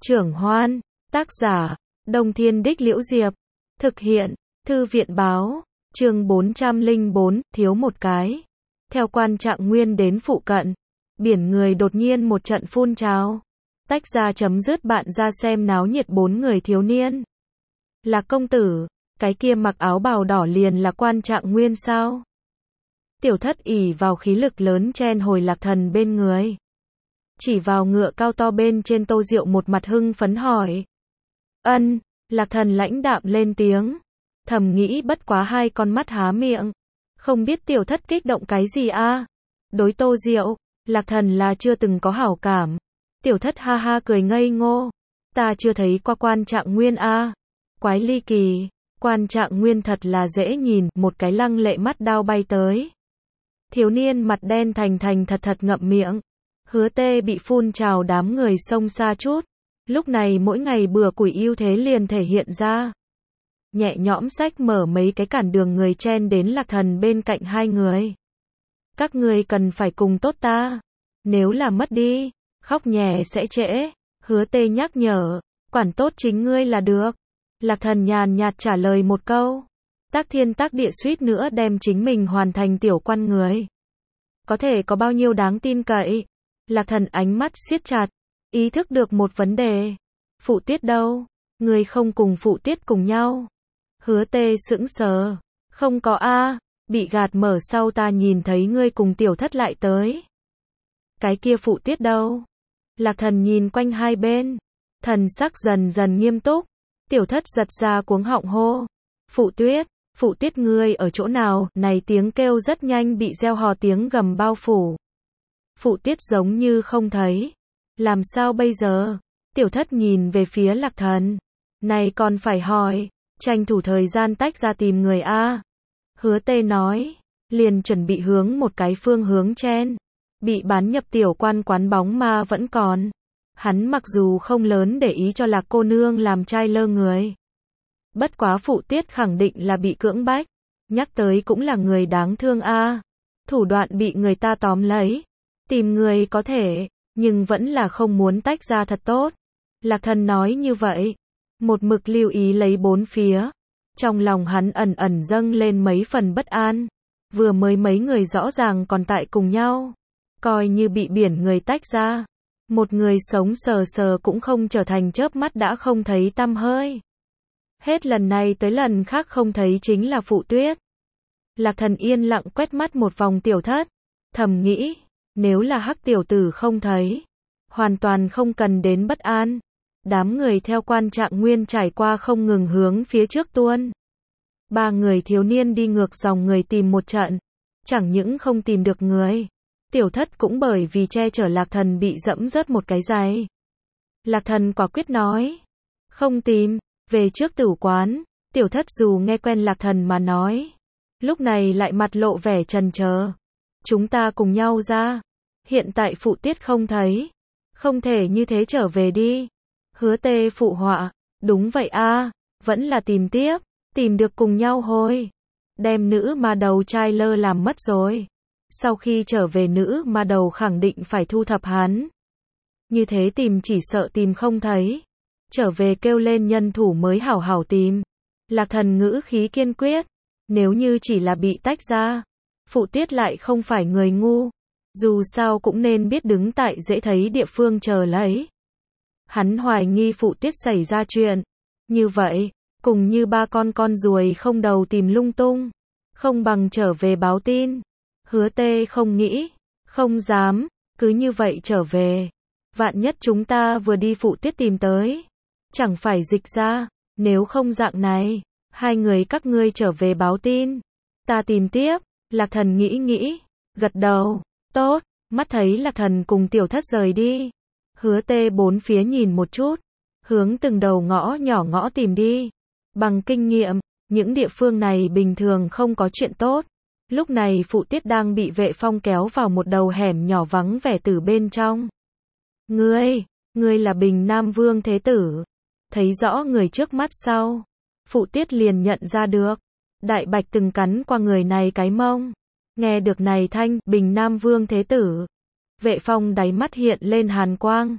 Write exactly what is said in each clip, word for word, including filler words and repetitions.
Trưởng Hoan, tác giả, Đông Thiên Đích Liễu Diệp, thực hiện, Thư viện Báo, chương bốn trăm lẻ bốn, thiếu một cái. Theo Quan Trạng Nguyên đến phụ cận, biển người đột nhiên một trận phun trào. Tách ra chấm dứt bạn ra xem náo nhiệt bốn người thiếu niên. Là công tử, cái kia mặc áo bào đỏ liền là Quan Trạng Nguyên sao? Tiểu Thất ỷ vào khí lực lớn chen hồi Lạc Thần bên người. Chỉ vào ngựa cao to bên trên Tô Diệu một mặt hưng phấn hỏi. Ân, Lạc Thần lãnh đạm lên tiếng. Thầm nghĩ bất quá hai con mắt há miệng. Không biết Tiểu Thất kích động cái gì a? Đối Tô Diệu, Lạc Thần là chưa từng có hảo cảm. Tiểu Thất ha ha cười ngây ngô. Ta chưa thấy qua Quan Trạng Nguyên a. Quái ly kỳ, Quan Trạng Nguyên thật là dễ nhìn, một cái lăng lệ mắt đao bay tới. Thiếu niên mặt đen thành thành thật thật ngậm miệng. Hứa Tê bị phun trào đám người xông xa chút. Lúc này mỗi ngày bừa củi ưu thế liền thể hiện ra. Nhẹ nhõm xách mở mấy cái cản đường người chen đến Lạc Thần bên cạnh hai người. Các người cần phải cùng tốt ta. Nếu là mất đi, khóc nhè sẽ trễ. Hứa Tê nhắc nhở, quản tốt chính ngươi là được. Lạc Thần nhàn nhạt trả lời một câu. Tác thiên tác địa suýt nữa đem chính mình hoàn thành tiểu quan người. Có thể có bao nhiêu đáng tin cậy. Lạc Thần ánh mắt siết chặt, ý thức được một vấn đề. Phụ Tiết đâu? Người không cùng Phụ Tiết cùng nhau. Hứa Tê sững sờ. Không có a, bị gạt mở sau ta nhìn thấy ngươi cùng Tiểu Thất lại tới. Cái kia Phụ Tiết đâu? Lạc Thần nhìn quanh hai bên. Thần sắc dần dần nghiêm túc. Tiểu Thất giật ra cuống họng hô. Phụ Tuyết, Phụ Tiết ngươi ở chỗ nào? Này tiếng kêu rất nhanh bị reo hò tiếng gầm bao phủ. Phụ Tiết giống như không thấy. Làm sao bây giờ? Tiểu Thất nhìn về phía Lạc Thần. Này còn phải hỏi. Tranh thủ thời gian tách ra tìm người a. Hứa Tê nói. Liền chuẩn bị hướng một cái phương hướng chen. Bị bán nhập tiểu quan quán bóng ma vẫn còn. Hắn mặc dù không lớn để ý cho Lạc cô nương làm trai lơ người. Bất quá Phụ Tiết khẳng định là bị cưỡng bách. Nhắc tới cũng là người đáng thương a. Thủ đoạn bị người ta tóm lấy. Tìm người có thể, nhưng vẫn là không muốn tách ra thật tốt. Lạc Thần nói như vậy. Một mực lưu ý lấy bốn phía. Trong lòng hắn ẩn ẩn dâng lên mấy phần bất an. Vừa mới mấy người rõ ràng còn tại cùng nhau. Coi như bị biển người tách ra. Một người sống sờ sờ cũng không trở thành chớp mắt đã không thấy tăm hơi. Hết lần này tới lần khác không thấy chính là Phụ Tuyết. Lạc Thần yên lặng quét mắt một vòng Tiểu Thất. Thầm nghĩ. Nếu là Hắc tiểu tử không thấy, hoàn toàn không cần đến bất an. Đám người theo Quan Trạng Nguyên trải qua không ngừng hướng phía trước tuôn. Ba người thiếu niên đi ngược dòng người tìm một trận. Chẳng những không tìm được người. Tiểu Thất cũng bởi vì che chở Lạc Thần bị dẫm rớt một cái giày. Lạc Thần quả quyết nói. Không tìm, về trước tử quán. Tiểu Thất dù nghe quen Lạc Thần mà nói. Lúc này lại mặt lộ vẻ chần chờ. Chúng ta cùng nhau ra. Hiện tại Phụ Tiết không thấy. Không thể như thế trở về đi. Hứa Tê phụ họa. Đúng vậy a, vẫn là tìm tiếp. Tìm được cùng nhau hồi. Đem nữ ma đầu trai lơ làm mất rồi. Sau khi trở về nữ ma đầu khẳng định phải thu thập hắn. Như thế tìm chỉ sợ tìm không thấy. Trở về kêu lên nhân thủ mới hảo hảo tìm. Lạc Thần ngữ khí kiên quyết. Nếu như chỉ là bị tách ra. Phụ Tiết lại không phải người ngu. Dù sao cũng nên biết đứng tại dễ thấy địa phương chờ lấy. Hắn hoài nghi Phụ Tiết xảy ra chuyện. Như vậy, cùng như ba con con ruồi không đầu tìm lung tung. Không bằng trở về báo tin. Hứa Tê không nghĩ, không dám, cứ như vậy trở về. Vạn nhất chúng ta vừa đi Phụ Tiết tìm tới. Chẳng phải dịch ra, nếu không dạng này, hai người các ngươi trở về báo tin. Ta tìm tiếp. Lạc Thần nghĩ nghĩ, gật đầu, tốt, mắt thấy Lạc Thần cùng Tiểu Thất rời đi. Hứa Tê bốn phía nhìn một chút, hướng từng đầu ngõ nhỏ ngõ tìm đi. Bằng kinh nghiệm, những địa phương này bình thường không có chuyện tốt. Lúc này Phụ Tiết đang bị vệ phong kéo vào một đầu hẻm nhỏ vắng vẻ từ bên trong. Ngươi, ngươi là Bình Nam Vương Thế Tử. Thấy rõ người trước mắt sau, Phụ Tiết liền nhận ra được. Đại bạch từng cắn qua người này cái mông. Nghe được này thanh, Bình Nam Vương Thế Tử. Vệ phong đáy mắt hiện lên hàn quang.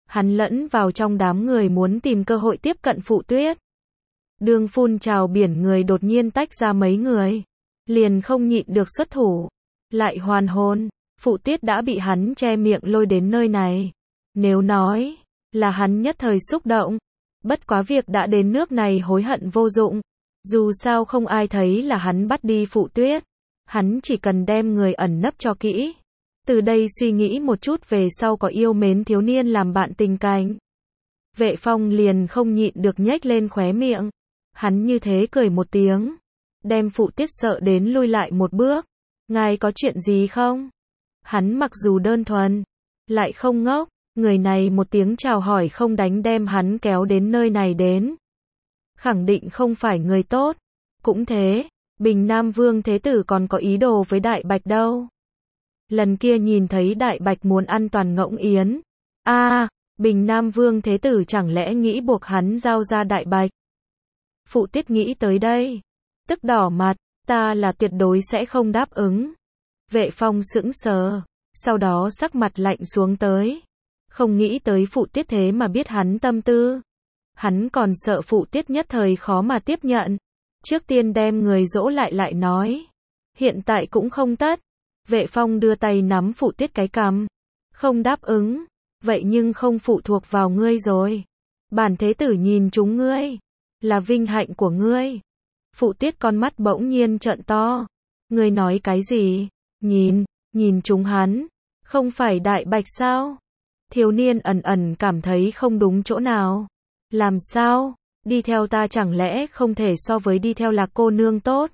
Hắn lẫn vào trong đám người muốn tìm cơ hội tiếp cận Phụ Tuyết. Đường phun trào biển người đột nhiên tách ra mấy người. Liền không nhịn được xuất thủ. Lại hoàn hồn. Phụ Tuyết đã bị hắn che miệng lôi đến nơi này. Nếu nói là hắn nhất thời xúc động. Bất quá việc đã đến nước này hối hận vô dụng. Dù sao không ai thấy là hắn bắt đi Phụ Tuyết. Hắn chỉ cần đem người ẩn nấp cho kỹ. Từ đây suy nghĩ một chút về sau có yêu mến thiếu niên làm bạn tình cảnh. Vệ Phong liền không nhịn được nhếch lên khóe miệng. Hắn như thế cười một tiếng. Đem Phụ Tuyết sợ đến lui lại một bước. Ngài có chuyện gì không? Hắn mặc dù đơn thuần, lại không ngốc. Người này một tiếng chào hỏi không đánh đem hắn kéo đến nơi này đến. Khẳng định không phải người tốt. Cũng thế, Bình Nam Vương Thế Tử còn có ý đồ với Đại Bạch đâu. Lần kia nhìn thấy Đại Bạch muốn ăn toàn ngỗng yến. a à, Bình Nam Vương Thế Tử chẳng lẽ nghĩ buộc hắn giao ra Đại Bạch. Phụ Tuyết nghĩ tới đây. Tức đỏ mặt, ta là tuyệt đối sẽ không đáp ứng. Vệ Phong sững sờ, sau đó sắc mặt lạnh xuống tới. Không nghĩ tới Phụ Tuyết thế mà biết hắn tâm tư. Hắn còn sợ Phụ Tuyết nhất thời khó mà tiếp nhận. Trước tiên đem người dỗ lại lại nói. Hiện tại cũng không tất. Vệ Phong đưa tay nắm Phụ Tuyết cái cằm. Không đáp ứng. Vậy nhưng không phụ thuộc vào ngươi rồi. Bản Thế Tử nhìn chúng ngươi. Là vinh hạnh của ngươi. Phụ Tuyết con mắt bỗng nhiên trợn to. Ngươi nói cái gì? Nhìn, nhìn chúng hắn. Không phải Đại Bạch sao? Thiếu niên ẩn ẩn cảm thấy không đúng chỗ nào. Làm sao? Đi theo ta chẳng lẽ không thể so với đi theo Lạc cô nương tốt?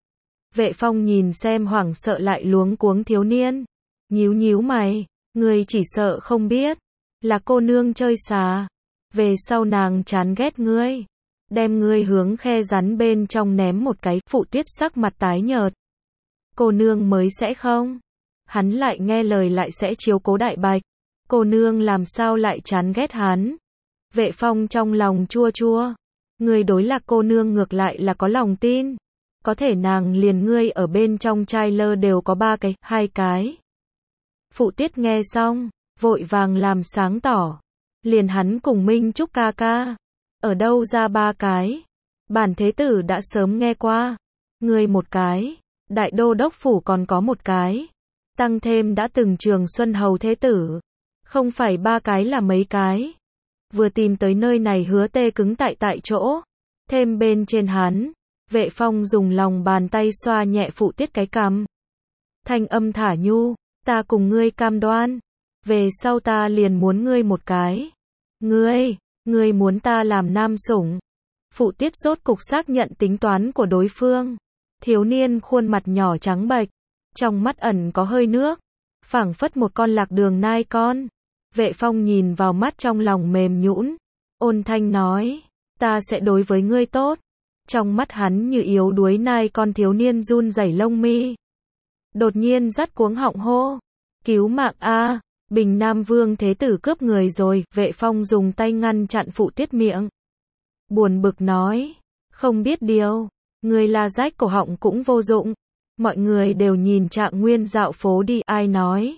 Vệ Phong nhìn xem hoảng sợ lại luống cuống thiếu niên. Nhíu nhíu mày. Ngươi chỉ sợ không biết. Lạc cô nương chơi xà. Về sau nàng chán ghét ngươi. Đem ngươi hướng khe rắn bên trong ném một cái. Phụ Tuyết sắc mặt tái nhợt. Cô nương mới sẽ không. Hắn lại nghe lời lại sẽ chiếu cố Đại Bạch. Cô nương làm sao lại chán ghét hắn. Vệ Phong trong lòng chua chua. Ngươi đối Lạc cô nương ngược lại là có lòng tin. Có thể nàng liền ngươi ở bên trong trai lơ đều có ba cái, hai cái. Phụ Tuyết nghe xong, vội vàng làm sáng tỏ. Liền hắn cùng Minh Trúc ca ca. Ở đâu ra ba cái? Bản Thế Tử đã sớm nghe qua. Ngươi một cái. Đại đô đốc phủ còn có một cái. Tăng thêm đã từng Trường Xuân Hầu Thế Tử. Không phải ba cái là mấy cái. Vừa tìm tới nơi này hứa tê cứng tại tại chỗ. Thêm bên trên hắn. Vệ Phong dùng lòng bàn tay xoa nhẹ Phụ Tuyết cái cằm. Thanh âm thả nhu. Ta cùng ngươi cam đoan. Về sau ta liền muốn ngươi một cái. Ngươi, ngươi muốn ta làm nam sủng. Phụ Tuyết rốt cục xác nhận tính toán của đối phương. Thiếu niên khuôn mặt nhỏ trắng bệch. Trong mắt ẩn có hơi nước. Phảng phất một con lạc đường nai con. Vệ Phong nhìn vào mắt trong lòng mềm nhũn. Ôn thanh nói. Ta sẽ đối với ngươi tốt. Trong mắt hắn như yếu đuối nai con thiếu niên run rẩy lông mi. Đột nhiên dắt cuống họng hô. Cứu mạng a, Bình Nam Vương Thế Tử cướp người rồi. Vệ Phong dùng tay ngăn chặn Phụ Tuyết miệng. Buồn bực nói. Không biết điều. Người là rách cổ họng cũng vô dụng. Mọi người đều nhìn Trạng Nguyên dạo phố đi. Ai nói.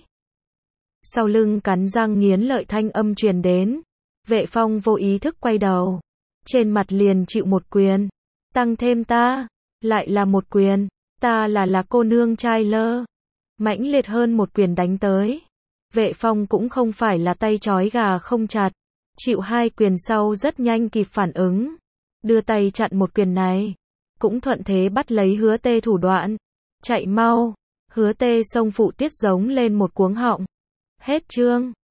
Sau lưng cắn răng nghiến lợi thanh âm truyền đến. Vệ Phong vô ý thức quay đầu. Trên mặt liền chịu một quyền. Tăng thêm ta. Lại là một quyền. Ta là là cô nương trai lơ. Mãnh liệt hơn một quyền đánh tới. Vệ Phong cũng không phải là tay trói gà không chặt. Chịu hai quyền sau rất nhanh kịp phản ứng. Đưa tay chặn một quyền này. Cũng thuận thế bắt lấy hứa tê thủ đoạn. Chạy mau. Hứa tê xông Phụ Tuyết giống lên một cuống họng. Hết chương.